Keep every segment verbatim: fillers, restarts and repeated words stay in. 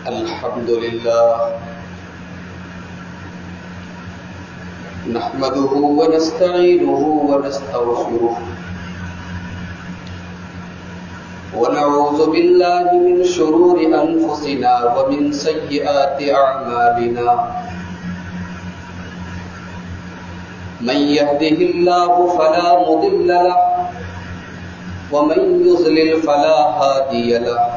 الحمد لله نحمده ونستعينه ونستغفره ونعوذ بالله من شرور أنفسنا ومن سيئات أعمالنا من يهده الله فلا مضل له ومن يضلل فلا هادي له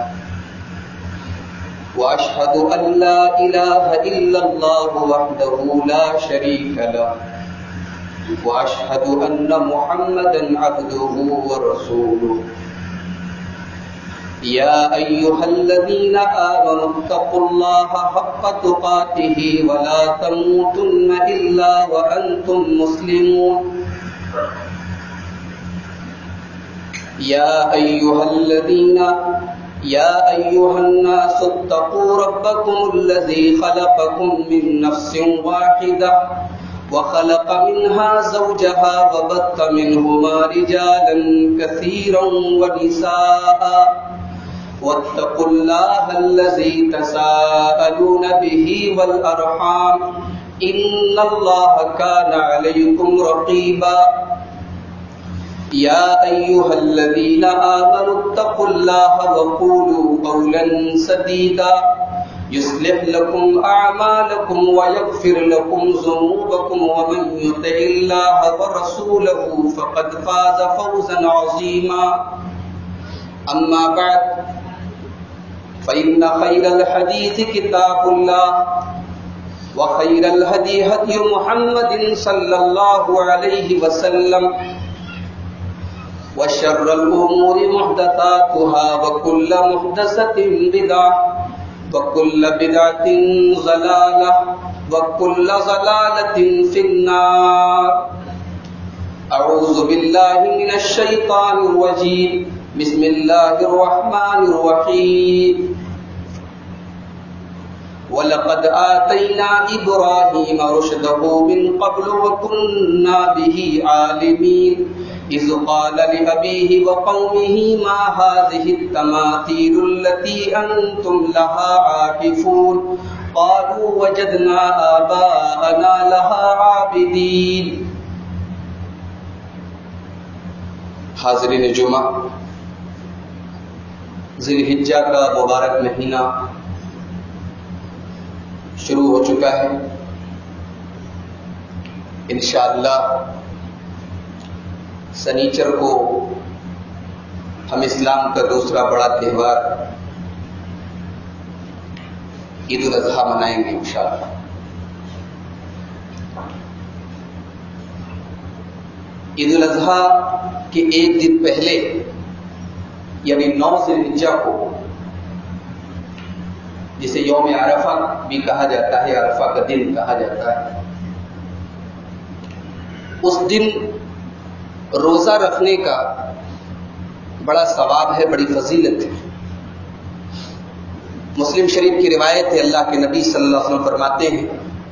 وأشهد أن لا إله إلا الله وحده لا شريك له وأشهد أن محمدا عبده ورسوله يا أيها الذين آمنوا اتقوا الله حق تقاته ولا تموتن إلا وأنتم مسلمون يا أيها الذين يا أيها الناس اتقوا ربكم الذي خلقكم من نفس واحدة وخلق منها زوجها وبث منهما رجالا كثيرا ونساء واتقوا الله الذي تساءلون به والأرحام إن الله كان عليكم رقيبا يا أيها الذين آمنوا اتقوا الله وقولوا قولا سديدا يصلح لكم أعمالكم ويغفر لكم ذنوبكم ومن يطع الله ورسوله فقد فاز فوزا عظيما أما بعد فإن خير الحديث كتاب الله وخير الهدي هدي محمد صلى الله عليه وسلم وشر الأمور محدثاتها وكل محدثة بدعة وكل بدعة ضلالة وكل ضلالة في النار أعوذ بالله من الشيطان الرجيم بسم الله الرحمن الرحيم وَلَقَدْ آتَيْنَا إِبْرَاهِيمَ رُشْدَهُ مِنْ قَبْلُ وَكُنَّا بِهِ عَالِمِينَ إِذْ قَالَ لِأَبِيهِ وَقَوْمِهِ مَا هَذِهِ التَّمَاثِيلُ الَّتِي أَنْتُمْ لَهَا عَاكِفُونَ قَالُوا وَجَدْنَا آبَاءَنَا لَهَا عَابِدِينَ. حاضرین جمعہ، ذی الحجہ کا مبارک مہینہ شروع ہو چکا ہے. انشاءاللہ سنیچر کو ہم اسلام کا دوسرا بڑا تہوار عید الاضحیٰ منائیں گے انشاءاللہ. عید الاضحیٰ کے ایک دن پہلے یعنی نو ذی الحجہ کو، جسے یوم عرفہ بھی کہا جاتا ہے، عرفہ کا دن کہا جاتا ہے، اس دن روزہ رکھنے کا بڑا ثواب ہے، بڑی فضیلت ہے. مسلم شریف کی روایت ہے، اللہ کے نبی صلی اللہ علیہ وسلم فرماتے ہیں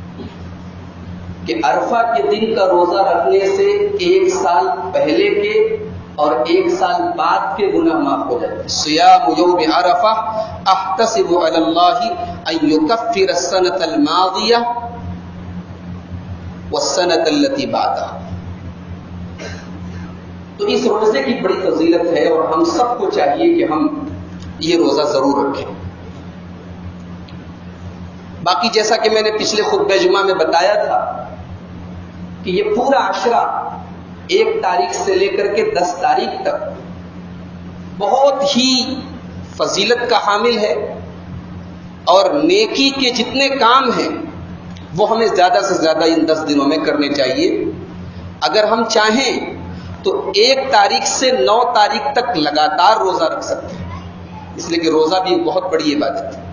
کہ عرفہ کے دن کا روزہ رکھنے سے ایک سال پہلے کے اور ایک سال بعد کے گناہ معاف ہو جاتے ہیں. صیام یوم عرفہ احتسب علی اللہ ان یکفر السنۃ الماضیہ والسنۃ التی بعدها. تو اس روزے کی بڑی فضیلت ہے اور ہم سب کو چاہیے کہ ہم یہ روزہ ضرور رکھیں. باقی جیسا کہ میں نے پچھلے خطبہ جمعہ میں بتایا تھا کہ یہ پورا عشرہ ایک تاریخ سے لے کر کے دس تاریخ تک بہت ہی فضیلت کا حامل ہے، اور نیکی کے جتنے کام ہیں وہ ہمیں زیادہ سے زیادہ ان دس دنوں میں کرنے چاہیے. اگر ہم چاہیں تو ایک تاریخ سے نو تاریخ تک لگاتار روزہ رکھ سکتے ہیں، اس لیے کہ روزہ بھی ایک بہت بڑی عبادت ہے.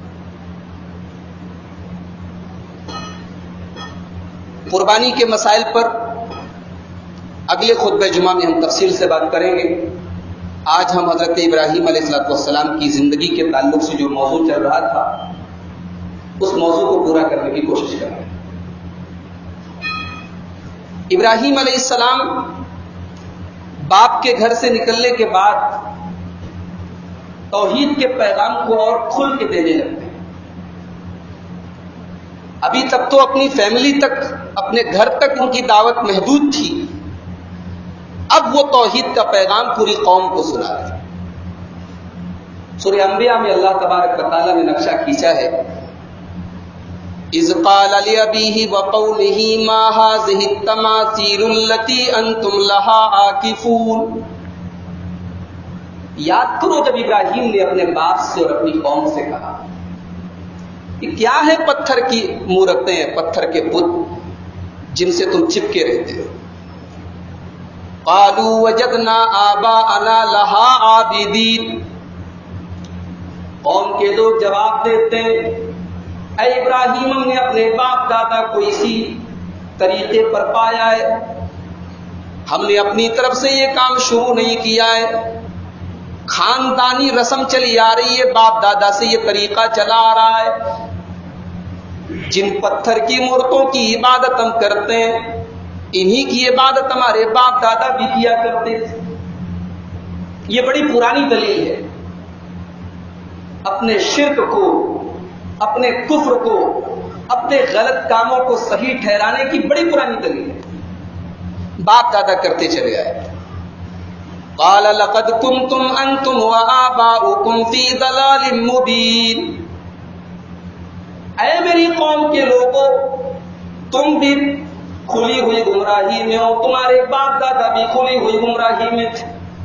قربانی کے مسائل پر اگلے خطبہ جمعہ میں ہم تفصیل سے بات کریں گے. آج ہم حضرت ابراہیم علیہ السلام کی زندگی کے تعلق سے جو موضوع چل رہا تھا اس موضوع کو پورا کرنے کی کوشش کریں گے. ابراہیم علیہ السلام باپ کے گھر سے نکلنے کے بعد توحید کے پیغام کو اور کھل کے دینے لگتے ہیں. ابھی تک تو اپنی فیملی تک، اپنے گھر تک ان کی دعوت محدود تھی، اب وہ توحید کا پیغام پوری قوم کو سنا رہے۔ سورہ انبیاء میں اللہ تبارک و تعالیٰ نے نقشہ کھینچا ہے، اذ قال لأبيه وقومه ما هذه التماثيل التي انتم لها عاكفون۔ یاد کرو جب ابراہیم نے اپنے باپ سے اور اپنی قوم سے کہا کہ کیا ہے پتھر کی مورتیں، پتھر کے بت جن سے تم چپکے رہتے ہو۔ قالوا وجدنا آباءنا لها عابدین۔ قوم کے لوگ جواب دیتے ہیں، اے ابراہیم ہم نے اپنے باپ دادا کو اسی طریقے پر پایا ہے، ہم نے اپنی طرف سے یہ کام شروع نہیں کیا ہے، خاندانی رسم چلی آ رہی ہے، باپ دادا سے یہ طریقہ چلا آ رہا ہے۔ جن پتھر کی مورتوں کی عبادت ہم کرتے ہیں انہی کی عبادت ہمارے باپ دادا بھی کیا کرتے تھے۔ یہ بڑی پرانی دلیل ہے، اپنے شرک کو، اپنے کفر کو، اپنے غلط کاموں کو صحیح ٹھہرانے کی بڑی پرانی دلیل ہے، باپ دادا کرتے چلے آئے۔ قال لقد كنتم انتم وآباؤكم في ضلال مبين۔ اے میری قوم کے لوگوں، تم بھی کھلی ہوئی گمراہی میں ہو، تمہارے باپ دادا بھی کھلی ہوئی گمراہی میں تھے،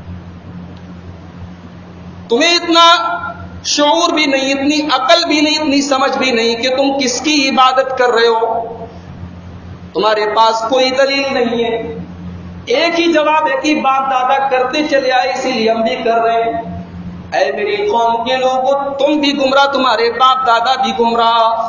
تمہیں اتنا شعور بھی نہیں، اتنی عقل بھی نہیں، اتنی سمجھ بھی نہیں کہ تم کس کی عبادت کر رہے ہو، تمہارے پاس کوئی دلیل نہیں ہے۔ ایک ہی جواب ہے کہ باپ دادا کرتے چلے آئے اسی لیے ہم بھی کر رہے ہیں۔ اے میری قوم کے لوگوں، تم بھی گمراہ، تمہارے باپ دادا بھی گمراہ۔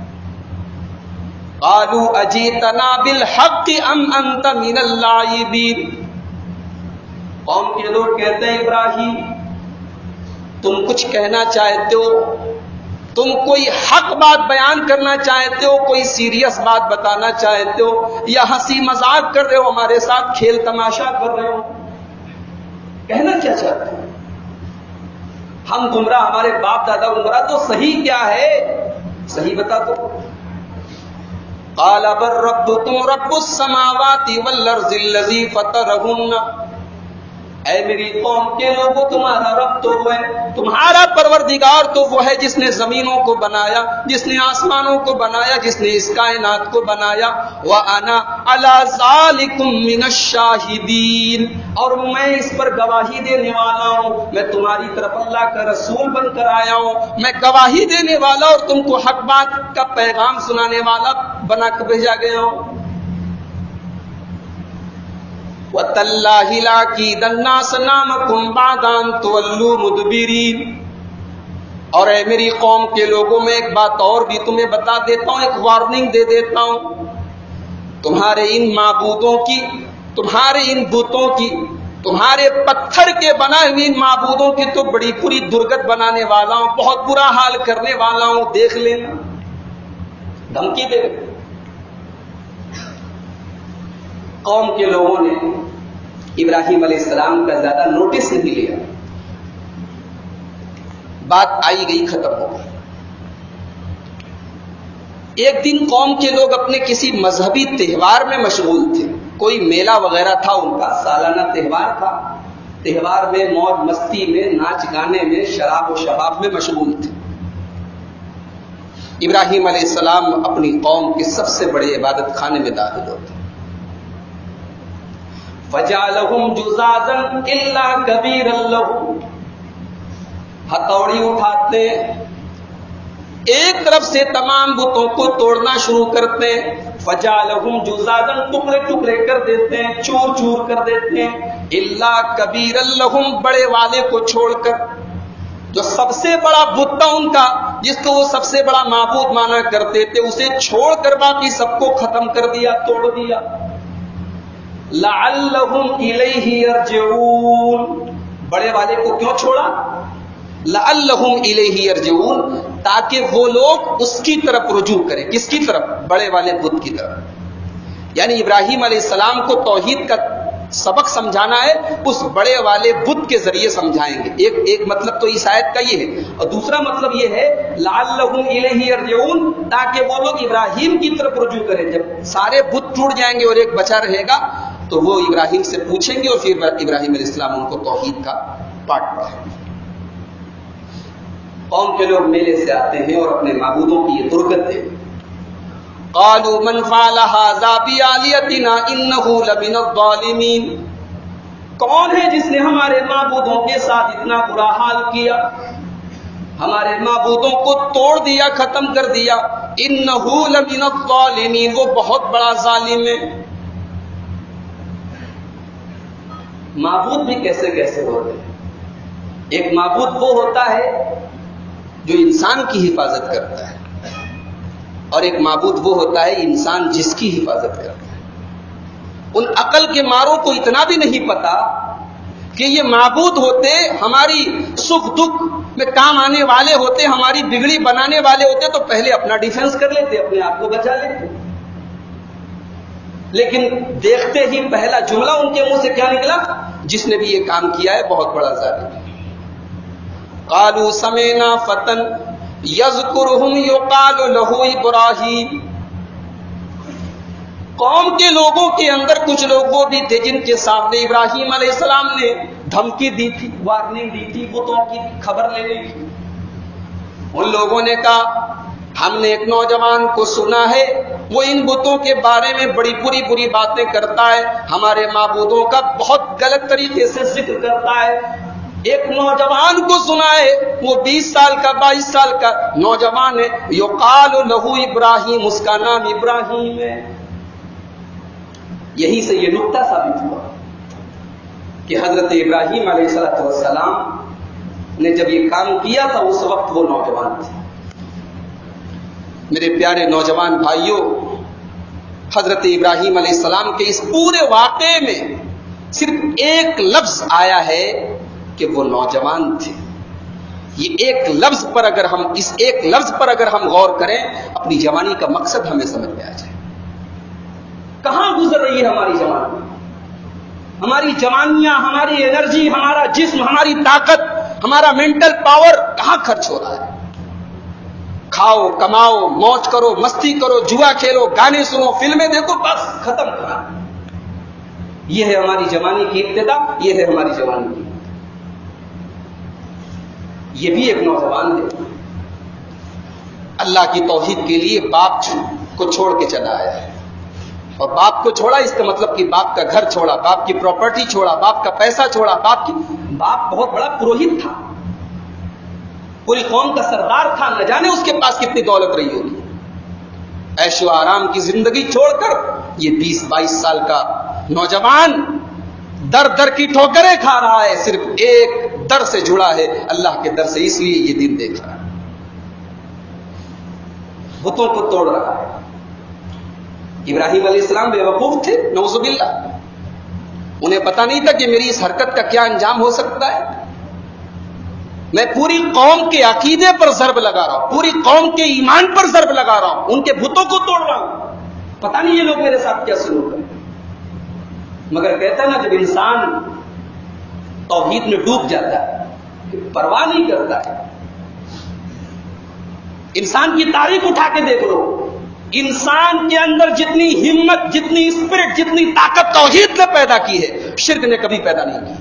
قالوا اجیتنا بالحق ام انت من اللاعبین۔ قوم کے لوگ کہتے ہیں ابراہیم تم کچھ کہنا چاہتے ہو، تم کوئی حق بات بیان کرنا چاہتے ہو، کوئی سیریس بات بتانا چاہتے ہو، یا ہنسی مذاق کر رہے ہو، ہمارے ساتھ کھیل تماشا کر رہے ہو، کہنا کیا چاہتے ہو؟ ہم گمراہ، ہمارے باپ دادا گمراہ، تو صحیح کیا ہے؟ صحیح بتا دو۔ قال بل ربكم رب السماوات والارض الذي فطرهن۔ اے میری قوم کے لوگوں، تمہارا رب تو وہ ہے، تمہارا پروردگار تو وہ ہے جس نے زمینوں کو بنایا، جس نے آسمانوں کو بنایا، جس نے اس کائنات کو بنایا۔ وَأَنَا عَلَى ذَلِكُم مِّنَ الشَّاهِدِينَ، اور میں اس پر گواہی دینے والا ہوں، میں تمہاری طرف اللہ کا رسول بن کر آیا ہوں، میں گواہی دینے والا اور تم کو حق بات کا پیغام سنانے والا بنا کر بھیجا گیا ہوں۔ وَتَاللَّهِ لَأَكِيدَنَّ أَصْنَامَكُمْ بَعْدَ أَن تُوَلُّوا مُدْبِرِينَ۔ اور اے میری قوم کے لوگوں، میں ایک بات اور بھی تمہیں بتا دیتا ہوں، ایک وارننگ دے دیتا ہوں، تمہارے ان معبودوں کی، تمہارے ان بتوں کی، تمہارے پتھر کے بنائے ہوئے ان معبودوں کی تو بڑی بری درگت بنانے والا ہوں، بہت برا حال کرنے والا ہوں، دیکھ لینا، دھمکی دے۔ قوم کے لوگوں نے ابراہیم علیہ السلام کا زیادہ نوٹس نہیں لیا، بات آئی گئی ختم ہو گئی۔ ایک دن قوم کے لوگ اپنے کسی مذہبی تہوار میں مشغول تھے، کوئی میلہ وغیرہ تھا، ان کا سالانہ تہوار تھا، تہوار میں موج مستی میں، ناچ گانے میں، شراب و شباب میں مشغول تھے۔ ابراہیم علیہ السلام اپنی قوم کے سب سے بڑے عبادت خانے میں داخل ہوتے، فَجَعَلَهُمْ جُذَاذًا إِلَّا كَبِيرًا لَهُ، ہتھوڑی اٹھاتے ایک طرف سے تمام بتوں کو توڑنا شروع کرتے ہیں، فَجَعَلَهُمْ جُذَاذًا، ٹکڑے ٹکڑے کر دیتے ہیں، چور چور کر دیتے ہیں، إِلَّا كَبِيرًا لَهُمْ، بڑے والے کو چھوڑ کر، جو سب سے بڑا بت تھا ان کا، جس کو وہ سب سے بڑا معبود مانا کرتے تھے، اسے چھوڑ کر باقی سب کو ختم کر دیا، توڑ دیا۔ لعلہم الیہ یرجعون، بڑے والے کو کیوں چھوڑا؟ لعلہم الیہ یرجعون، تاکہ وہ لوگ اس کی طرف رجوع کریں۔ کس کی طرف؟ بڑے والے بت کی طرف۔ یعنی ابراہیم علیہ السلام کو توحید کا سبق سمجھانا ہے اس بڑے والے بت کے ذریعے سمجھائیں گے. ایک ایک مطلب تو اس آیت کا یہ ہے, اور دوسرا مطلب یہ ہے لعلہم الیہ یرجعون, تاکہ وہ لوگ ابراہیم کی طرف رجوع کریں. جب سارے بت ٹوٹ جائیں گے اور ایک بچا رہے گا تو وہ ابراہیم سے پوچھیں گے اور پھر ابراہیم علیہ السلام ان کو توحید کا پاٹ پڑھائیں گے. قوم کے لوگ میلے سے آتے ہیں اور اپنے معبودوں کی یہ درگت دیں. قالوا من فعل هذا بآلهتنا انه لمن الظالمین, کون ہے جس نے ہمارے معبودوں کے ساتھ اتنا برا حال کیا, ہمارے معبودوں کو توڑ دیا, ختم کر دیا. انه لمن الظالمین, وہ بہت بڑا ظالم ہے. معبود بھی کیسے کیسے ہوتے ہیں. ایک معبود وہ ہوتا ہے جو انسان کی حفاظت کرتا ہے, اور ایک معبود وہ ہوتا ہے انسان جس کی حفاظت کرتا ہے. ان عقل کے ماروں کو اتنا بھی نہیں پتا کہ یہ معبود ہوتے ہماری سکھ دکھ میں کام آنے والے ہوتے, ہماری بگڑی بنانے والے ہوتے تو پہلے اپنا ڈیفنس کر لیتے, اپنے آپ کو بچا لیتے. لیکن دیکھتے ہی پہلا جملہ ان کے منہ سے کیا نکلا, جس نے بھی یہ کام کیا ہے بہت بڑا ظالم ہے. قالوا سمعنا فتى یذکرہم یقال لہ ابراہیم, قوم کے لوگوں کے اندر کچھ لوگ وہ بھی تھے جن کے سامنے ابراہیم علیہ السلام نے دھمکی دی تھی, وارننگ دی تھی, بتوں کی خبر لے لی تھی. ان لوگوں نے کہا ہم نے ایک نوجوان کو سنا ہے وہ ان بتوں کے بارے میں بڑی بری بری باتیں کرتا ہے, ہمارے معبودوں کا بہت غلط طریقے سے ذکر کرتا ہے. ایک نوجوان کو سنا ہے, وہ بیس سال کا بائیس سال کا نوجوان ہے, یقال لہ ابراہیم, اس کا نام ابراہیم ہے. یہی سے یہ نقطہ ثابت ہوا کہ حضرت ابراہیم علیہ السلام نے جب یہ کام کیا تھا اس وقت وہ نوجوان تھے. میرے پیارے نوجوان بھائیوں, حضرت ابراہیم علیہ السلام کے اس پورے واقعے میں صرف ایک لفظ آیا ہے کہ وہ نوجوان تھے. یہ ایک لفظ پر اگر ہم اس ایک لفظ پر اگر ہم غور کریں, اپنی جوانی کا مقصد ہمیں سمجھ میں آ جائے. کہاں گزر رہی ہے ہماری جوانی, ہماری جوانیاں, ہماری انرجی, ہمارا جسم, ہماری طاقت, ہمارا مینٹل پاور کہاں خرچ ہو رہا ہے. کھاؤ, کماؤ, موج کرو, مستی کرو, جوا کھیلو, گانے سنو, فلمیں دیکھو, بس ختم کرا. یہ ہے ہماری جوانی کی ابتدا, یہ ہے ہماری جوانی کی. یہ بھی ایک نوجوان ہے, اللہ کی توحید کے لیے باپ کو چھوڑ کے چلا آیا ہے. اور باپ کو چھوڑا اس کا مطلب کہ باپ کا گھر چھوڑا, باپ کی پراپرٹی چھوڑا, باپ کا پیسہ چھوڑا. باپ کی باپ بہت بڑا پروہت تھا, پوری قوم کا سردار تھا, نہ جانے اس کے پاس کتنی دولت رہی ہوگی. عیش و آرام کی زندگی چھوڑ کر یہ بیس بائیس سال کا نوجوان در در کی ٹھوکریں کھا رہا ہے, صرف ایک در سے جڑا ہے, اللہ کے در سے, اس لیے یہ دن دیکھ رہا ہے. بتوں کو توڑ رہا ہے. ابراہیم علیہ السلام بے وقوف تھے, نعوذ باللہ. انہیں پتا نہیں تھا کہ میری اس حرکت کا کیا انجام ہو سکتا ہے. میں پوری قوم کے عقیدے پر ضرب لگا رہا ہوں, پوری قوم کے ایمان پر ضرب لگا رہا ہوں, ان کے بتوں کو توڑ رہا ہوں. پتا نہیں یہ لوگ میرے ساتھ کیا سلوک کریں. مگر کہتا ہے نا, جب انسان توحید میں ڈوب جاتا ہے, پرواہ نہیں کرتا ہے. انسان کی تاریخ اٹھا کے دیکھ لو, انسان کے اندر جتنی ہمت, جتنی اسپرٹ, جتنی طاقت توحید نے پیدا کی ہے, شرک نے کبھی پیدا نہیں کی.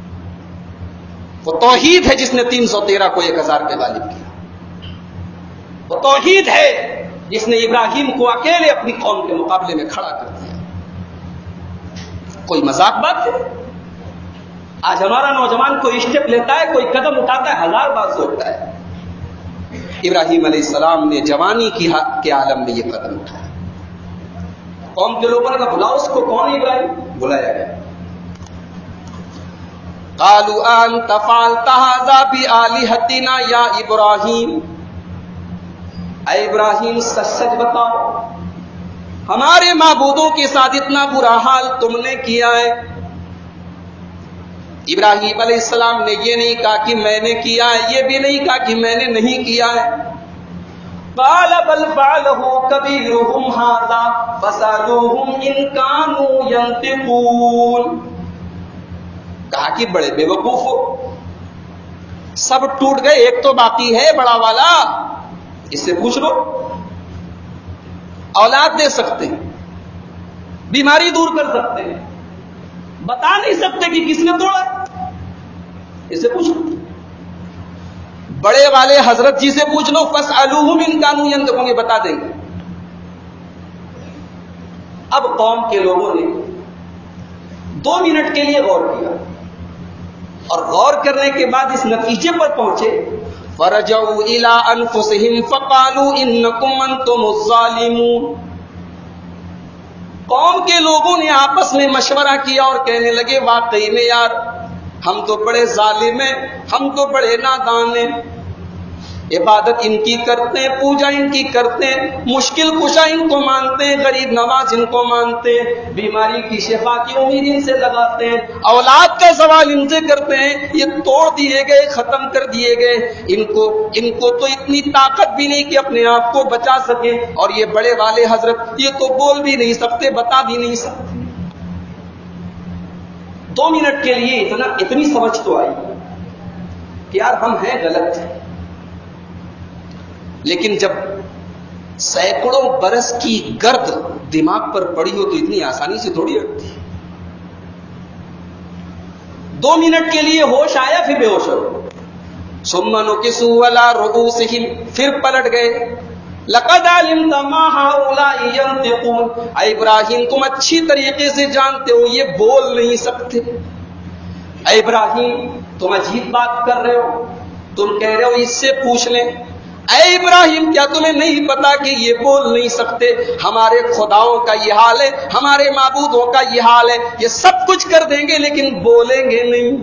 وہ توحید ہے جس نے تین سو تیرہ کو ایک ہزار پہ غالب کیا. وہ توحید ہے جس نے ابراہیم کو اکیلے اپنی قوم کے مقابلے میں کھڑا کر دیا. کوئی مذاق بات ہے؟ آج ہمارا نوجوان کوئی اسٹیپ لیتا ہے, کوئی قدم اٹھاتا ہے, ہزار بار سوچتا ہے. ابراہیم علیہ السلام نے جوانی کی کے عالم میں یہ قدم اٹھایا. قوم کے لوگوں نے کہا بلاؤ اس کو, کون ہے ابراہیم؟ بلایا گیا. قالوا انت فعلت هذا بآلهتنا یا ابراہیم, اے ابراہیم سچ سچ بتاؤ, ہمارے معبودوں کے ساتھ اتنا برا حال تم نے کیا ہے. ابراہیم علیہ السلام نے یہ نہیں کہا کہ میں نے کیا ہے, یہ بھی نہیں کہا کہ میں نے نہیں کیا ہے. قال بل فعله كبيرهم هذا فسألوهم إن كانوا ينطقون. کہا کہ بڑے بے وقوف ہو، سب ٹوٹ گئے، ایک تو باقی ہے بڑا والا، اس سے پوچھ لو، اولاد دے سکتے ہیں، بیماری دور کر سکتے ہیں، بتا نہیں سکتے کہ کس نے توڑا، اس سے پوچھ لو، بڑے والے حضرت جی سے پوچھ لو، فاسألوہم ان کانوا ینطقون، بتا دیں گے۔ اب قوم کے لوگوں نے دو منٹ کے لیے غور کیا، اور غور کرنے کے بعد اس نتیجے پر پہنچے، فرجعوا الى انفسهم فقالوا انکم انتم الظالمون۔ قوم کے لوگوں نے آپس میں مشورہ کیا اور کہنے لگے واقعی میں یار ہم تو بڑے ظالم ہیں، ہم تو بڑے نادان ہیں، عبادت ان کی کرتے ہیں، پوجا ان کی کرتے ہیں، مشکل کشا ان کو مانتے ہیں، غریب نواز ان کو مانتے ہیں، بیماری کی شفا کی امید ان سے لگاتے ہیں، اولاد کا سوال ان سے کرتے ہیں، یہ توڑ دیے گئے، ختم کر دیے گئے، ان کو ان کو تو اتنی طاقت بھی نہیں کہ اپنے آپ کو بچا سکے، اور یہ بڑے والے حضرت یہ تو بول بھی نہیں سکتے، بتا بھی نہیں سکتے۔ دو منٹ کے لیے اتنا اتنی سمجھ تو آئی کہ یار ہم ہیں غلط، لیکن جب سینکڑوں برس کی گرد دماغ پر پڑی ہو تو اتنی آسانی سے تھوڑی ہٹتی۔ دو منٹ کے لیے ہوش آیا، پھر بے ہوش ہو گئے۔ ثم نكسوا على رؤوسهم، پھر پلٹ گئے۔ لقد علمت ما هؤلاء ينطقون، اے ابراہیم تم اچھی طریقے سے جانتے ہو یہ بول نہیں سکتے۔ اے ابراہیم تم عجیب بات کر رہے ہو، تم کہہ رہے ہو اس سے پوچھ لیں۔ اے ابراہیم کیا تمہیں نہیں پتا کہ یہ بول نہیں سکتے؟ ہمارے خداؤں کا یہ حال ہے، ہمارے معبودوں کا یہ حال ہے، یہ سب کچھ کر دیں گے لیکن بولیں گے نہیں۔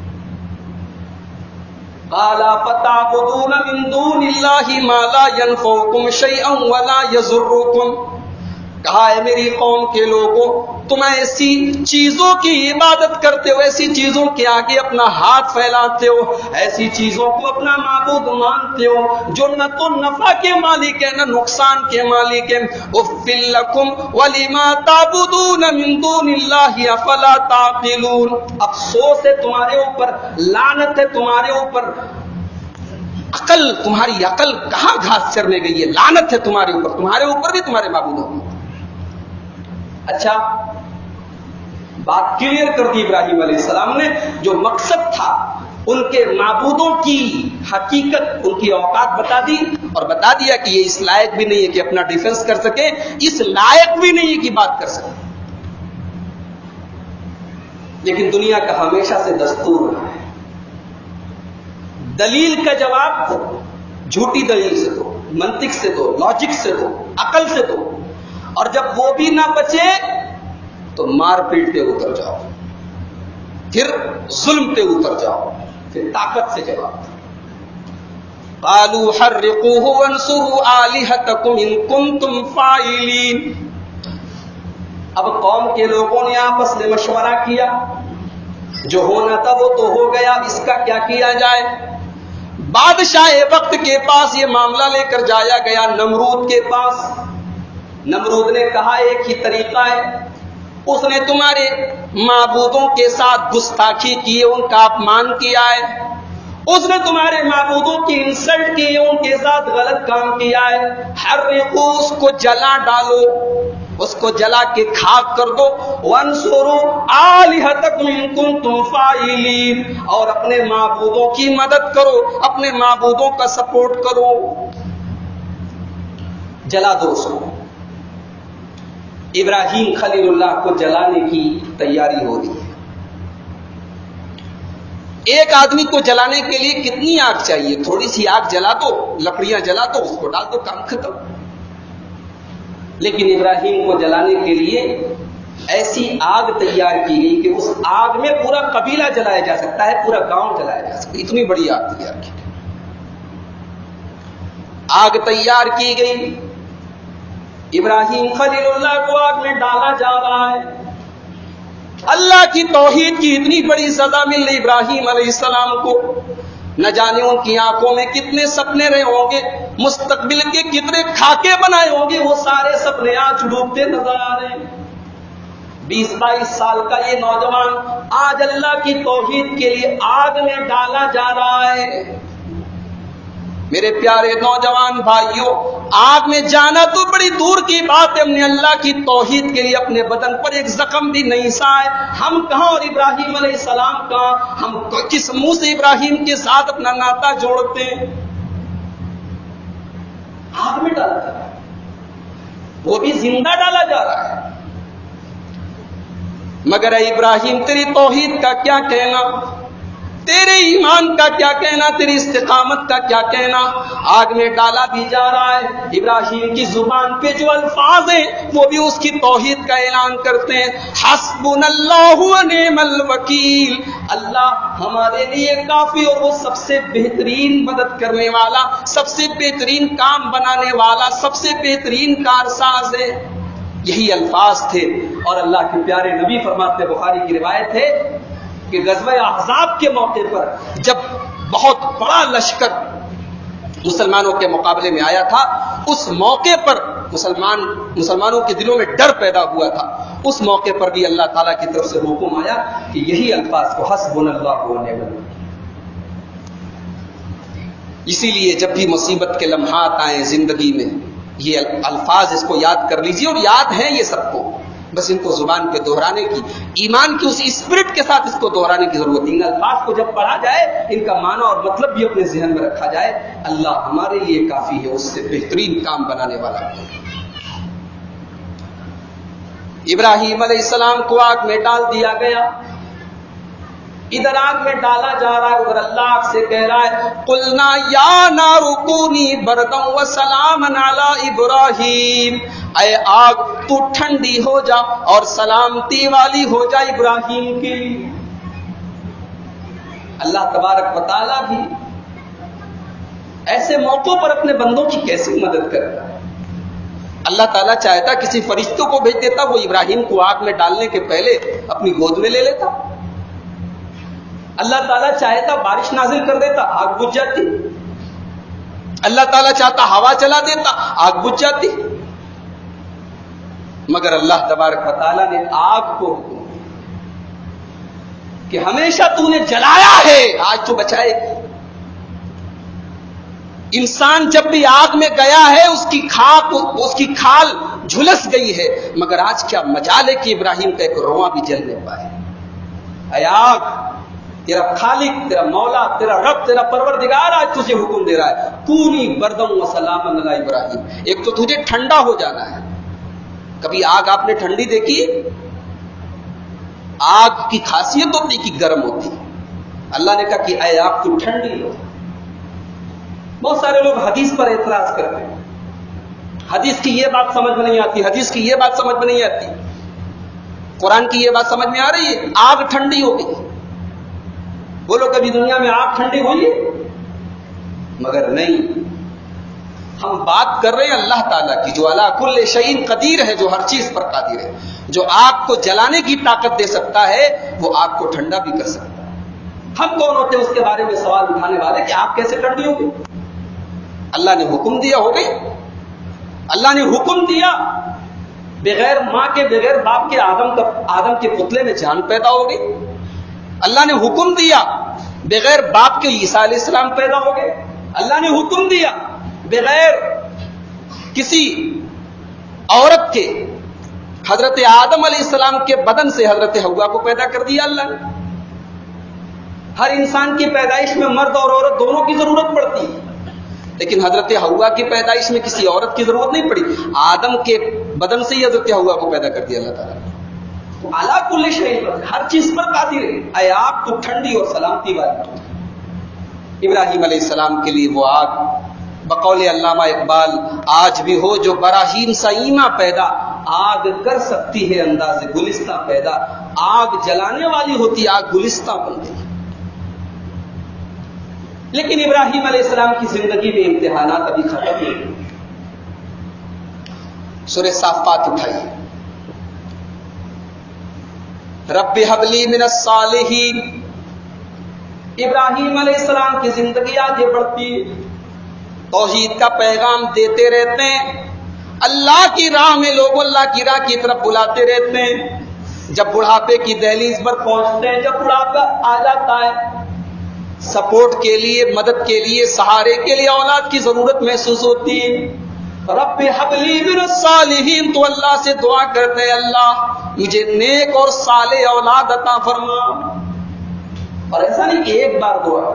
قال فتعبدون من دون اللہ ما لا ينفعكم شيئا ولا يضركم، کہا ہے میری قوم کے لوگوں تم ایسی چیزوں کی عبادت کرتے ہو، ایسی چیزوں کے آگے اپنا ہاتھ پھیلاتے ہو، ایسی چیزوں کو اپنا معبود مانتے ہو جو نہ تو نفع کے مالک ہے نہ نقصان کے مالک ہے۔ اف لکم ولما تعبدون من دون اللہ افلا تعقلون، افسوس ہے تمہارے اوپر، لعنت ہے تمہارے اوپر، عقل تمہاری عقل کہاں گھاس چرنے گئی ہے، لعنت ہے تمہارے اوپر، تمہارے اوپر بھی تمہارے معبودوں کو۔ اچھا بات کلیئر کر دی ابراہیم علیہ السلام نے، جو مقصد تھا ان کے معبودوں کی حقیقت، ان کی اوقات بتا دی، اور بتا دیا کہ یہ اس لائق بھی نہیں ہے کہ اپنا ڈیفنس کر سکے، اس لائق بھی نہیں ہے کہ بات کر سکے۔ لیکن دنیا کا ہمیشہ سے دستور رہا ہے، دلیل کا جواب دو، جھوٹی دلیل سے دو، منطق سے دو، لاجک سے دو، عقل سے دو، اور جب وہ بھی نہ بچے تو مار پیٹ پہ اتر جاؤ، پھر ظلم پہ اتر جاؤ، پھر طاقت سے جواب دو۔ قالوا حرقوه وانصروا آلهتكم ان كنتم فاعلين، اب قوم کے لوگوں نے آپس میں مشورہ کیا، جو ہونا تھا وہ تو ہو گیا، اب اس کا کیا کیا جائے؟ بادشاہ وقت کے پاس یہ معاملہ لے کر جایا گیا، نمرود کے پاس۔ نمرود نے کہا ایک ہی طریقہ ہے، اس نے تمہارے معبودوں کے ساتھ گستاخی کی ہے، ان کا اپمان کیا ہے، اس نے تمہارے معبودوں کی انسلٹ کی ہے، ان کے ساتھ غلط کام کیا ہے، حرقو، اس کو جلا ڈالو، اس کو جلا کے خاک کر دو، وانصروا آلہتکم ان کنتم فاعلین، اور اپنے معبودوں کی مدد کرو، اپنے معبودوں کا سپورٹ کرو، جلا دو اس کو۔ ابراہیم خلیل اللہ کو جلانے کی تیاری ہو رہی ہے۔ ایک آدمی کو جلانے کے لیے کتنی آگ چاہیے؟ تھوڑی سی آگ جلا دو، لکڑیاں جلا دو، اس کو ڈال دو، کام ختم۔ لیکن ابراہیم کو جلانے کے لیے ایسی آگ تیار کی گئی کہ اس آگ میں پورا قبیلہ جلایا جا سکتا ہے، پورا گاؤں جلایا جا سکتا ہے، اتنی بڑی آگ تیار کی گئی۔ آگ تیار کی گئی، ابراہیم خلیل اللہ کو آگ میں ڈالا جا رہا ہے۔ اللہ کی توحید کی اتنی بڑی سزا مل رہی ابراہیم علیہ السلام کو، نہ جانے ان کی آنکھوں میں کتنے سپنے رہے ہوں گے، مستقبل کے کتنے خاکے بنائے ہوں گے، وہ سارے سپنے آج ڈوبتے نظر آ رہے ہیں۔ بیس بائیس سال کا یہ نوجوان آج اللہ کی توحید کے لیے آگ میں ڈالا جا رہا ہے. میرے پیارے نوجوان بھائیوں، آگ میں جانا تو بڑی دور کی بات ہے، ہم نے اللہ کی توحید کے لیے اپنے بدن پر ایک زخم بھی نہیں سائے. ہم کہاں اور ابراہیم علیہ السلام کہاں؟ ہم کس منہ سے ابراہیم کے ساتھ اپنا ناطہ جوڑتے ہیں؟ آگ میں ڈالا جا رہا ہے، وہ بھی زندہ ڈالا جا رہا ہے. مگر اے ابراہیم، تیری توحید کا کیا کہنا، تیرے ایمان کا کیا کہنا، تیری استقامت کا کیا کہنا؟ آگ میں ڈالا بھی جا رہا ہے. ابراہیم کی زبان پہ جو الفاظ ہیں وہ بھی اس کی توحید کا اعلان کرتے ہیں. حسبنا اللہ و نعم الوکیل، اللہ ہمارے لیے کافی اور وہ سب سے بہترین مدد کرنے والا، سب سے بہترین کام بنانے والا، سب سے بہترین کارساز ہے. یہی الفاظ تھے. اور اللہ کے پیارے نبی فرماتے، بخاری کی روایت ہے کہ غزوہ احزاب کے موقع پر جب بہت بڑا لشکر مسلمانوں کے مقابلے میں آیا تھا، اس موقع پر مسلمان مسلمانوں کے دلوں میں ڈر پیدا ہوا تھا. اس موقع پر بھی اللہ تعالیٰ کی طرف سے حکم آیا کہ یہی الفاظ کو حسبنا اللہ و نعم الوکیل. اسی لیے جب بھی مصیبت کے لمحات آئیں زندگی میں، یہ الفاظ اس کو یاد کر لیجیے، اور یاد ہیں یہ سب کو، بس ان کو زبان پہ دہرانے کی، ایمان کی اس اسپرٹ کے ساتھ اس کو دہرانے کی ضرورت ہے. ان الفاظ کو جب پڑھا جائے، ان کا معنی اور مطلب بھی اپنے ذہن میں رکھا جائے. اللہ ہمارے لیے کافی ہے، اس سے بہترین کام بنانے والا ہے. ابراہیم علیہ السلام کو آگ میں ڈال دیا گیا. ادھر آگ میں ڈالا جا رہا ہے، ادھر اللہ آگ سے کہہ رہا ہے قلنا یا نار کونی بردا وسلاما علی ابراہیم، اے آگ تو ٹھنڈی ہو جا اور سلامتی والی ہو جا ابراہیم کے لیے. اللہ تبارک و تعالیٰ بھی ایسے موقعوں پر اپنے بندوں کی کیسی مدد کرتا ہے. اللہ تعالیٰ چاہتا کسی فرشتوں کو بھیج دیتا، وہ ابراہیم کو آگ میں ڈالنے کے پہلے اپنی گود میں لے لیتا. اللہ تعالیٰ چاہتا بارش نازل کر دیتا، آگ بجھ جاتی. اللہ تعالیٰ چاہتا ہوا چلا دیتا، آگ بجھ جاتی. مگر اللہ تبارک و تعالیٰ نے آگ کو کہ ہمیشہ تو نے جلایا ہے، آج تو بچائے. انسان جب بھی آگ میں گیا ہے اس کی خاک اس کی کھال جھلس گئی ہے، مگر آج کیا مجال ہے کہ ابراہیم کا ایک رواں بھی جل نہیں پائے. اے آگ، تیرا خالق، تیرا مولا، تیرا رب، تیرا پروردگار آج تجھے حکم دے رہا ہے کونی بردم و سلاما علی ابراہیم. ایک تو تجھے ٹھنڈا ہو جانا ہے. کبھی آگ آپ نے ٹھنڈی دیکھی؟ آگ کی خاصیت ہوتی کہ گرم ہوتی. اللہ نے کہا کہ اے آگ تو ٹھنڈی ہو. بہت سارے لوگ حدیث پر اعتراض کرتے ہیں، حدیث کی یہ بات سمجھ میں نہیں آتی، حدیث کی یہ بات سمجھ میں نہیں آتی. قرآن کی یہ بات سمجھ میں آ رہی ہے آگ ٹھنڈی ہو گئی. بولو کبھی دنیا میں آگ ٹھنڈی ہوئی؟ مگر نہیں. ہم بات کر رہے ہیں اللہ تعالیٰ کی جو علی کل شیء قدیر ہے، جو ہر چیز پر قادر ہے، جو آگ کو جلانے کی طاقت دے سکتا ہے، وہ آگ کو ٹھنڈا بھی کر سکتا ہے. ہم کون ہوتے ہیں اس کے بارے میں سوال اٹھانے والے کہ آگ کیسے ٹھنڈی ہوگی؟ اللہ نے حکم دیا ہو گئی. اللہ نے حکم دیا، بغیر ماں کے بغیر باپ کے آدم کا آدم کے پتلے میں جان پیدا ہو گئی. اللہ نے حکم دیا، بغیر باپ کے عیسیٰ علیہ السلام پیدا ہو گئے. اللہ نے حکم دیا، بغیر کسی عورت کے حضرت آدم علیہ السلام کے بدن سے حضرت حوا کو پیدا کر دیا. اللہ نے ہر انسان کی پیدائش میں مرد اور عورت دونوں کی ضرورت پڑتی ہے، لیکن حضرت حوا کی پیدائش میں کسی عورت کی ضرورت نہیں پڑی. آدم کے بدن سے ہی حضرت حوا کو پیدا کر دیا اللہ تعالیٰ. اعلیٰ کل شیء پر ہر چیز پر قادر ہے. اے آگ تو ٹھنڈی اور سلامتی والی. ابراہیم علیہ السلام کے لیے وہ آگ بقول علامہ اقبال آج بھی ہو جو براہیم سیما پیدا، آگ کر سکتی ہے انداز گلستہ پیدا. آگ جلانے والی ہوتی، آگ گلستہ بن گئی. لیکن ابراہیم علیہ السلام کی زندگی میں امتحانات ابھی ختم نہیں ہوئے. سورہ صافات اٹھائیے. رب حب لی من الصالحین. ابراہیم علیہ السلام کی زندگی آگے بڑھتی، توحید کا پیغام دیتے رہتے ہیں، اللہ کی راہ میں لوگوں اللہ کی راہ کی طرف بلاتے رہتے ہیں. جب بڑھاپے کی دہلیز پر پہنچتے ہیں، جب بڑھاپا آ جاتا ہے، سپورٹ کے لیے، مدد کے لیے، سہارے کے لیے اولاد کی ضرورت محسوس ہوتی ہے۔ رب ہب لی من الصالحین، تو اللہ سے دعا کرتے ہیں اللہ مجھے نیک اور صالح اولاد عطا فرما۔ اور ایسا نہیں کہ ایک بار دعا،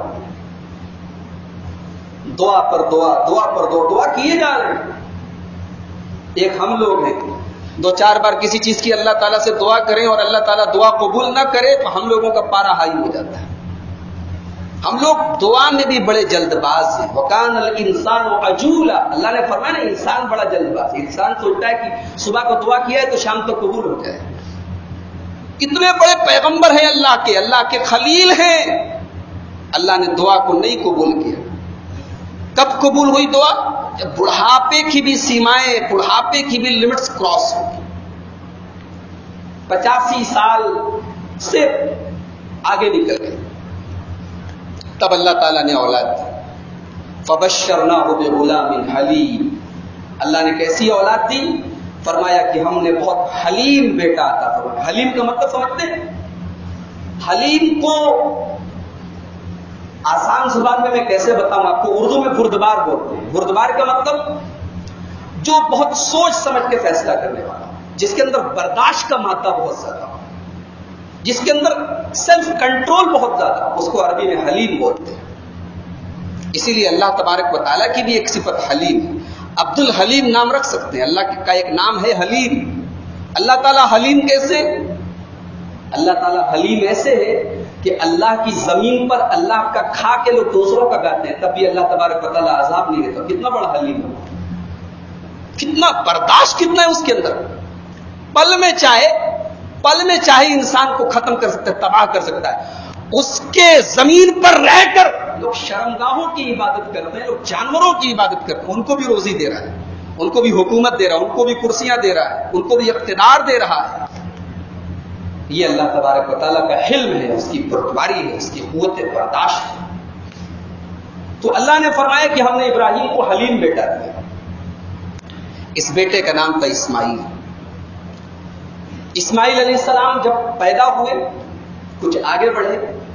دعا پر دعا، دعا پر دعا، دعا کیے جا رہے ہیں۔ ایک ہم لوگ ہیں، دو چار بار کسی چیز کی اللہ تعالیٰ سے دعا کریں اور اللہ تعالیٰ دعا قبول نہ کرے تو ہم لوگوں کا پارا ہائی ہو جاتا ہے۔ ہم لوگ دعا میں بھی بڑے جلد باز ہیں۔ وَكَانَ الْإِنسَانُ عَجُولًا، اللہ نے فرمایا نا انسان بڑا جلد باز ہے۔ انسان سوچتا ہے کہ صبح کو دعا کیا ہے تو شام تک قبول ہو جائے۔ کتنے بڑے پیغمبر ہیں اللہ کے، اللہ کے خلیل ہیں، اللہ نے دعا کو نہیں قبول کیا۔ کب قبول ہوئی دعا؟ جب بڑھاپے کی بھی سیمائیں، بڑھاپے کی بھی لمٹس کراس ہوگی، پچاسی سال سے آگے نکل گئے، تب اللہ تعالیٰ نے اولاد دی۔ فَبَشَّرْنَاهُ بِغُلَامٍ حَلِيمٍ، اللہ نے کیسی اولاد دی؟ فرمایا کہ ہم نے بہت حلیم بیٹا عطا فرمایا۔ حلیم کا مطلب سمجھتے ہیں؟ حلیم کو آسان زبان میں میں کیسے بتاؤں آپ کو؟ اردو میں بردبار بولتے ہیں۔ بردبار کا مطلب جو بہت سوچ سمجھ کے فیصلہ کرنے والا، جس کے اندر برداشت کا مادہ بہت زیادہ ہو، جس کے اندر سیلف کنٹرول بہت زیادہ ہو، اس کو عربی میں حلیم بولتے ہیں۔ اسی لیے اللہ تبارک و تعالیٰ کی بھی ایک صفت حلیم ہے۔ عبد الحلیم نام رکھ سکتے ہیں، اللہ کا ایک نام ہے حلیم۔ اللہ تعالیٰ حلیم کیسے؟ اللہ تعالیٰ حلیم ایسے ہے کہ اللہ کی زمین پر اللہ کا کھا کے لوگ دوسروں کا گاتے ہیں، تب بھی اللہ تبارک و تعالیٰ عذاب نہیں دیتا۔ کتنا بڑا حلیم ہے، کتنا برداشت کتنا ہے اس کے اندر۔ پل میں چاہے پل میں چاہے انسان کو ختم کر سکتا ہے، تباہ کر سکتا ہے۔ اس کے زمین پر رہ کر لوگ شرمگاہوں کی عبادت کرتے ہیں، لوگ جانوروں کی عبادت کرتے ہیں، ان کو بھی روزی دے رہا ہے، ان کو بھی حکومت دے رہا ہے، ان کو بھی کرسیاں دے رہا ہے، ان کو بھی اقتدار دے رہا ہے۔ یہ اللہ تبارک و تعالیٰ کا حلم ہے، اس کی بردباری ہے، اس کی قوت برداشت ہے۔ تو اللہ نے فرمایا کہ ہم نے ابراہیم کو حلیم بیٹا دیا۔ اس بیٹے کا نام تھا اسماعیل۔ اسماعیل علیہ السلام جب پیدا ہوئے، کچھ آگے بڑھے،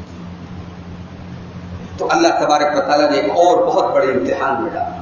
تو اللہ تبارک و تعالیٰ نے ایک اور بہت بڑے امتحان میں ڈالا۔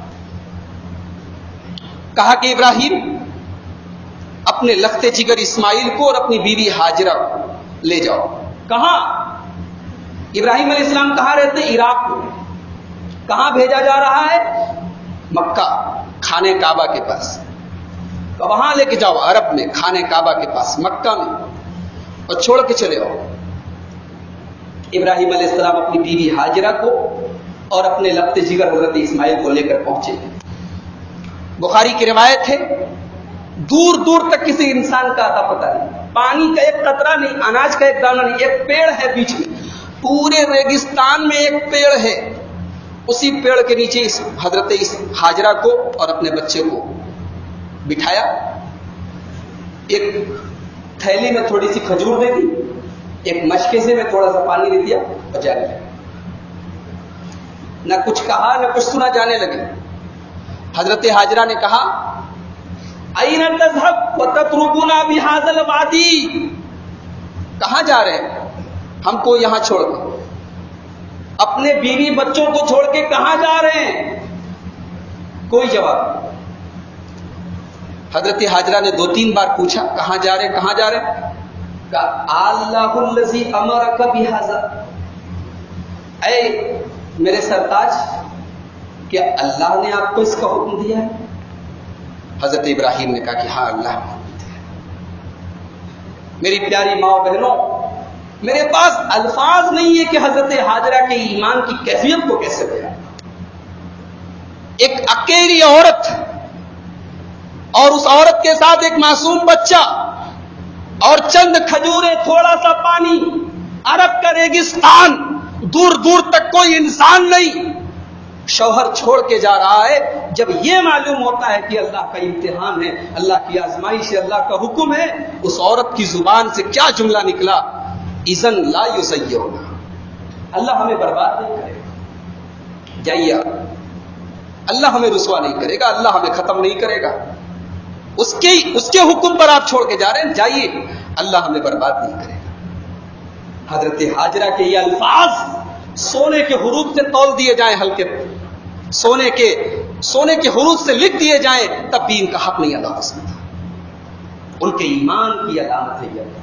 کہا کہ ابراہیم اپنے لخت جگر اسماعیل کو اور اپنی بیوی ہاجرہ کو لے جاؤ۔ کہاں؟ ابراہیم علیہ السلام کہاں رہتے؟ عراق میں۔ کہاں بھیجا جا رہا ہے؟ مکہ، خانے کعبہ کے پاس۔ تو وہاں لے کے جاؤ، عرب میں، خانے کعبہ کے پاس، مکہ میں، اور چھوڑ کے چلے آؤ۔ ابراہیم علیہ السلام اپنی بیوی ہاجرہ کو اور اپنے لخت جگر حضرت اسماعیل کو لے کر پہنچے۔ بخاری کی روایت ہے، دور دور تک کسی انسان کا اتا پتہ نہیں، پانی کا ایک قطرہ نہیں، اناج کا ایک دانہ نہیں، ایک پیڑ ہے بیچ میں، پورے ریگستان میں ایک پیڑ ہے، اسی پیڑ کے نیچے اس حضرت اس ہاجرہ کو اور اپنے بچے کو بٹھایا، ایک تھیلی میں تھوڑی سی کھجور دے دی، ایک مشکے سے میں تھوڑا سا پانی دے دیا اور جانے لگے۔ نہ کچھ کہا نہ کچھ سنا، جانے لگے۔ حضرت ہاجرہ نے کہا اَیْنَ تَذْهَبُ وَتَتْرُكُنَا بِهَذَا الْوَادِي، کہاں جا رہے ہیں ہم کو یہاں چھوڑ کے؟ اپنے بیوی بچوں کو چھوڑ کے کہاں جا رہے ہیں؟ کوئی جواب نہیں۔ حضرت ہاجرہ نے دو تین بار پوچھا کہاں جا رہے ہیں کہاں جا رہے ہیں؟ کہا اللہ الذی امرک بہذا، اے میرے سرتاج، کیا اللہ نے آپ کو اس کا حکم دیا ہے؟ حضرت ابراہیم نے کہا کہ ہاں اللہ نے حکم دیا۔ میری پیاری ماں بہنوں، میرے پاس الفاظ نہیں ہے کہ حضرت ہاجرہ کے ایمان کی کیفیت کو کیسے بیان۔ ایک اکیلی عورت اور اس عورت کے ساتھ ایک معصوم بچہ اور چند کھجوریں، تھوڑا سا پانی، عرب کا ریگستان، دور دور تک کوئی انسان نہیں، شوہر چھوڑ کے جا رہا ہے۔ جب یہ معلوم ہوتا ہے کہ اللہ کا امتحان ہے، اللہ کی آزمائش ہے، اللہ کا حکم ہے، اس عورت کی زبان سے کیا جملہ نکلا؟ اذن لا یزیعنا، اللہ ہمیں برباد نہیں کرے گا، جائیے، اللہ ہمیں رسوا نہیں کرے گا، اللہ ہمیں ختم نہیں کرے گا۔ اس کے اس کے حکم پر آپ چھوڑ کے جا رہے ہیں، جائیے، اللہ ہمیں برباد نہیں کرے گا۔ حضرت ہاجرہ کے یہ الفاظ سونے کے حروف سے تول دیے جائیں، ہلکے سونے کے سونے کے حروف سے لکھ دیے جائیں، تب بھی ان کا حق نہیں ادا ہو سکتا۔ ان کے ایمان کی علامت ہے یہ۔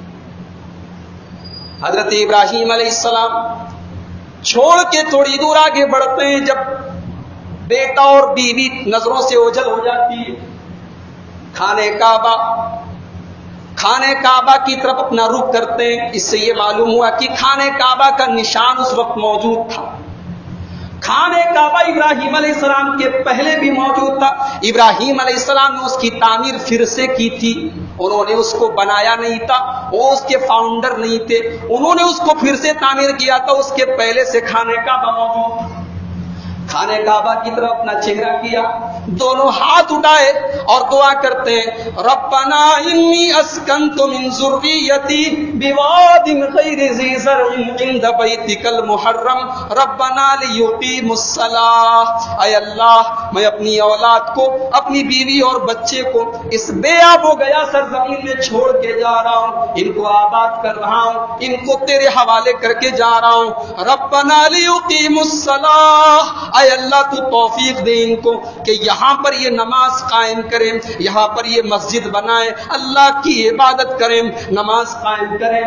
حضرت ابراہیم علیہ السلام چھوڑ کے تھوڑی دور آگے بڑھتے ہیں، جب بیٹا اور بیوی نظروں سے اوجھل ہو جاتی ہے، خانہ کعبہ خانہ کعبہ کی طرف اپنا رخ کرتے ہیں۔ اس سے یہ معلوم ہوا کہ خانہ کعبہ کا نشان اس وقت موجود تھا۔ خانہ کعبہ ابراہیم علیہ السلام کے پہلے بھی موجود تھا۔ ابراہیم علیہ السلام نے اس کی تعمیر پھر سے کی تھی، انہوں نے اس کو بنایا نہیں تھا، وہ اس کے فاؤنڈر نہیں تھے، انہوں نے اس کو پھر سے تعمیر کیا تھا۔ اس کے پہلے سے خانہ کعبہ موجود تھا۔ خانہ کعبہ کی طرف اپنا چہرہ کیا، دونوں ہاتھ اٹھائے اور دعا کرتے ہیں، ربنا انی اسکنت من ذریتی بواد غیر ذی زرع عند بیتک المحرم ربنا لیقیموا الصلاۃ۔ اے اللہ، میں اپنی اولاد کو، اپنی بیوی اور بچے کو اس بے آب و گیا سرزمین میں چھوڑ کے جا رہا ہوں، ان کو آباد کر رہا ہوں، ان کو تیرے حوالے کر کے جا رہا ہوں۔ ربنا لیقیموا الصلاۃ، اے اللہ تو توفیق دے ان کو کہ یہاں پر یہ نماز قائم کریں، یہاں پر یہ مسجد بنائیں، اللہ کی عبادت کریں، نماز قائم کریں۔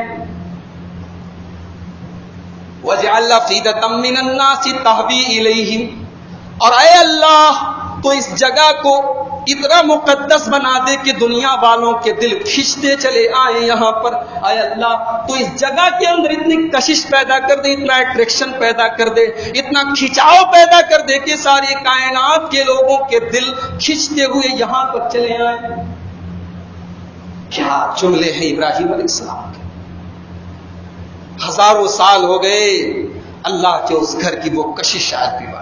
وَاجْعَلْ أَفْئِدَةً مِّنَ النَّاسِ تَهْوِي إِلَيْهِمْ، اور اے اللہ تو اس جگہ کو اتنا مقدس بنا دے کہ دنیا والوں کے دل کھنچتے چلے آئیں یہاں پر۔ اے اللہ تو اس جگہ کے اندر اتنی کشش پیدا کر دے، اتنا اٹریکشن پیدا کر دے، اتنا کھچاؤ پیدا کر دے کہ ساری کائنات کے لوگوں کے دل کھنچتے ہوئے یہاں تک چلے آئیں۔ کیا جملے ہیں ابراہیم علیہ السلام کے! ہزاروں سال ہو گئے، اللہ کے اس گھر کی وہ کشش آج بھی بات۔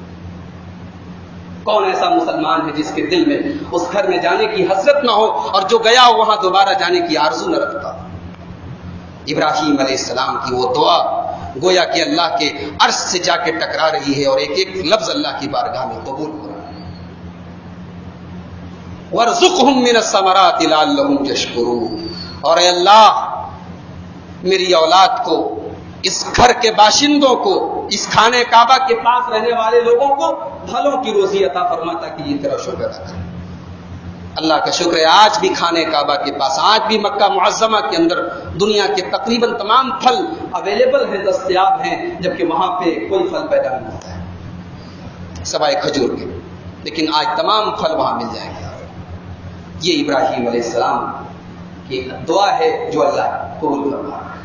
کون ایسا مسلمان ہے جس کے دل میں اس گھر میں جانے کی حسرت نہ ہو، اور جو گیا ہو وہاں دوبارہ جانے کی آرزو نہ رکھتا؟ ابراہیم علیہ السلام کی وہ دعا گویا کہ اللہ کے عرش سے جا کے ٹکرا رہی ہے، اور ایک ایک لفظ اللہ کی بارگاہ میں قبول ہو رہا ہے۔ وَارْزُقْهُم مِّنَ الثَّمَرَاتِ لَعَلَّهُمْ يَشْكُرُونَ، اور اے اللہ میری اولاد کو، اس گھر کے باشندوں کو، اس خانہ کعبہ کے پاس رہنے والے لوگوں کو پھلوں کی روزی عطا فرما تاکہ یہ تیرا شکر ادا کریں۔ اللہ کا شکر ہے آج بھی خانہ کعبہ کے پاس، آج بھی مکہ معظمہ کے اندر دنیا کے تقریباً تمام پھل اویلیبل ہیں، دستیاب ہیں، جبکہ وہاں پہ کوئی پھل پیدا نہیں ہوتا ہے سوائے کھجور کے، لیکن آج تمام پھل وہاں مل جائیں گے۔ یہ ابراہیم علیہ السلام کی دعا ہے جو اللہ قبول فرما رہا ہے۔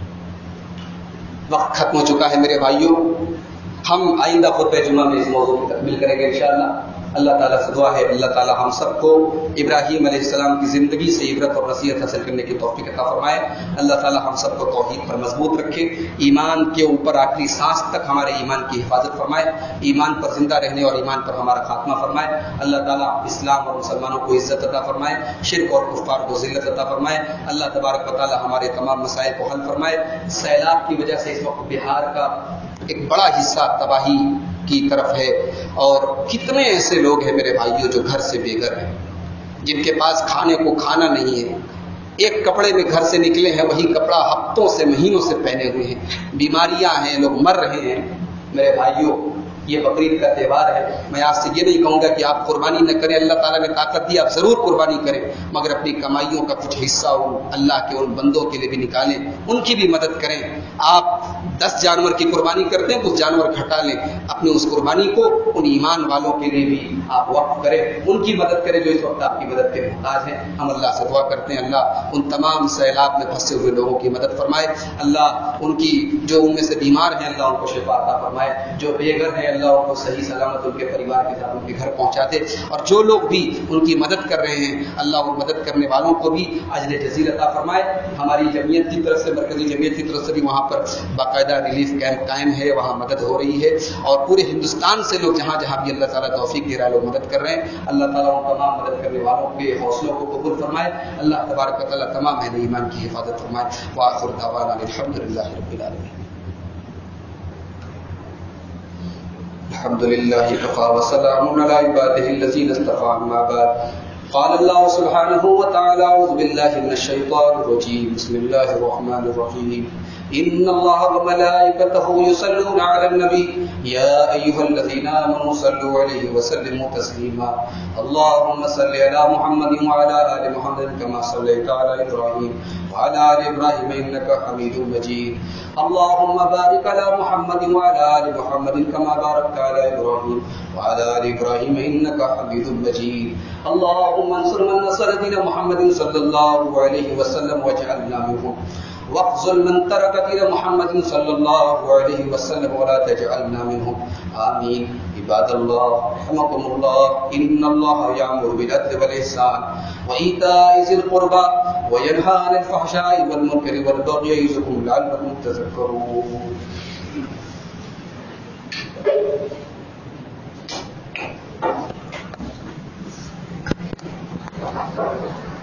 وقت ختم ہو چکا ہے میرے بھائیوں، ہم آئندہ خطبہ جمعہ میں اس موضوع کی تکمیل کریں گے انشاءاللہ۔ اللہ تعالیٰ سے دعا ہے اللہ تعالیٰ ہم سب کو ابراہیم علیہ السلام کی زندگی سے عبرت اور نصیحت حاصل کرنے کی توفیق عطا فرمائے۔ اللہ تعالیٰ ہم سب کو توحید پر مضبوط رکھے، ایمان کے اوپر آخری سانس تک ہمارے ایمان کی حفاظت فرمائے، ایمان پر زندہ رہنے اور ایمان پر ہمارا خاتمہ فرمائے۔ اللہ تعالیٰ اسلام اور مسلمانوں کو عزت عطا فرمائے، شرک اور کفار کو ذلت عطا فرمائے۔ اللہ تبارک و تعالیٰ ہمارے تمام مسائل کو حل فرمائے۔ سیلاب کی وجہ سے اس وقت بہار کا ایک بڑا حصہ تباہی کی طرف ہے، اور کتنے ایسے لوگ ہیں میرے بھائیوں جو گھر سے بے گھر ہیں، جن کے پاس کھانے کو کھانا نہیں ہے، ایک کپڑے میں گھر سے نکلے ہیں، وہی کپڑا ہفتوں سے مہینوں سے پہنے ہوئے ہیں، بیماریاں ہیں، لوگ مر رہے ہیں۔ میرے بھائیوں یہ بقرعید کا تہوار ہے، میں آپ سے یہ نہیں کہوں گا کہ آپ قربانی نہ کریں، اللہ تعالیٰ نے طاقت دی آپ ضرور قربانی کریں، مگر اپنی کمائیوں کا کچھ حصہ ان اللہ کے ان بندوں کے لیے بھی نکالیں، ان کی بھی مدد کریں۔ آپ دس جانور کی قربانی کرتے ہیں، کچھ جانور گھٹا لیں، اپنی اس قربانی کو ان ایمان والوں کے لیے بھی آپ وقف کریں، ان کی مدد کریں جو اس وقت آپ کی مدد کے محتاج ہیں۔ ہم اللہ سے دعا کرتے ہیں اللہ ان تمام سیلاب میں پھنسے ہوئے لوگوں کی مدد فرمائے، اللہ ان کی جو ان میں سے بیمار ہیں اللہ ان کو شفا عطا فرمائے، جو بے گھر ہیں اللہ ان کو صحیح سلامت ان کے پریوار کے ساتھ ان کے گھر پہنچا دے، اور جو لوگ بھی ان کی مدد کر رہے ہیں اللہ ان مدد کرنے والوں کو بھی اجر جزیل عطا فرمائے۔ ہماری جمعیت کی طرف سے، مرکزی جمعیت کی طرف سے بھی وہاں پر باقاعدہ ریلیف کیمپ قائم ہے، وہاں مدد ہو رہی ہے، اور پورے ہندوستان سے لوگ جہاں جہاں بھی اللہ تعالیٰ توفیق دے رہا ہے لوگ مدد کر رہے ہیں۔ اللہ تعالیٰ ان تمام مدد کرنے والوں کے حوصلوں کو قبول فرمائے، اللہ تبارک و تعالیٰ تمام اہل ایمان کی حفاظت فرمائے۔ وآخر دعوانا الحمد للہ رب العالمین۔ الحمد للہ وقفا وسلام علی عبادہ الذین اصطفیٰ، اما بعد قال الله سبحانه وتعالى أعوذ بالله من الشيطان الرجيم بسم الله الرحمن الرحيم إن الله وملائكته يصلون على النبي يا أيها الذين آمنوا صلوا عليه وسلموا تسليما اللهم صل على محمد وعلى آل محمد كما صليت على إبراهيم وعلى آل إبراهيم إنك حميد مجيد اللهم بارك على محمد وعلى آل محمد كما باركت على إبراهيم وعلى آل إبراهيم إنك حميد مجيد اللهم انصر من نصر دين محمد صلى الله عليه وسلم واجعلنا منهم واخذل من ترك دين محمد صلى الله عليه وسلم ولا تجعلنا منهم آمين عباد الله رحمكم الله إن الله يأمر بالعدل والإحسان وإيتاء ذي القربى وينهى عن الفحشاء والمنكر والبغي يعظكم لعلكم تذكرون.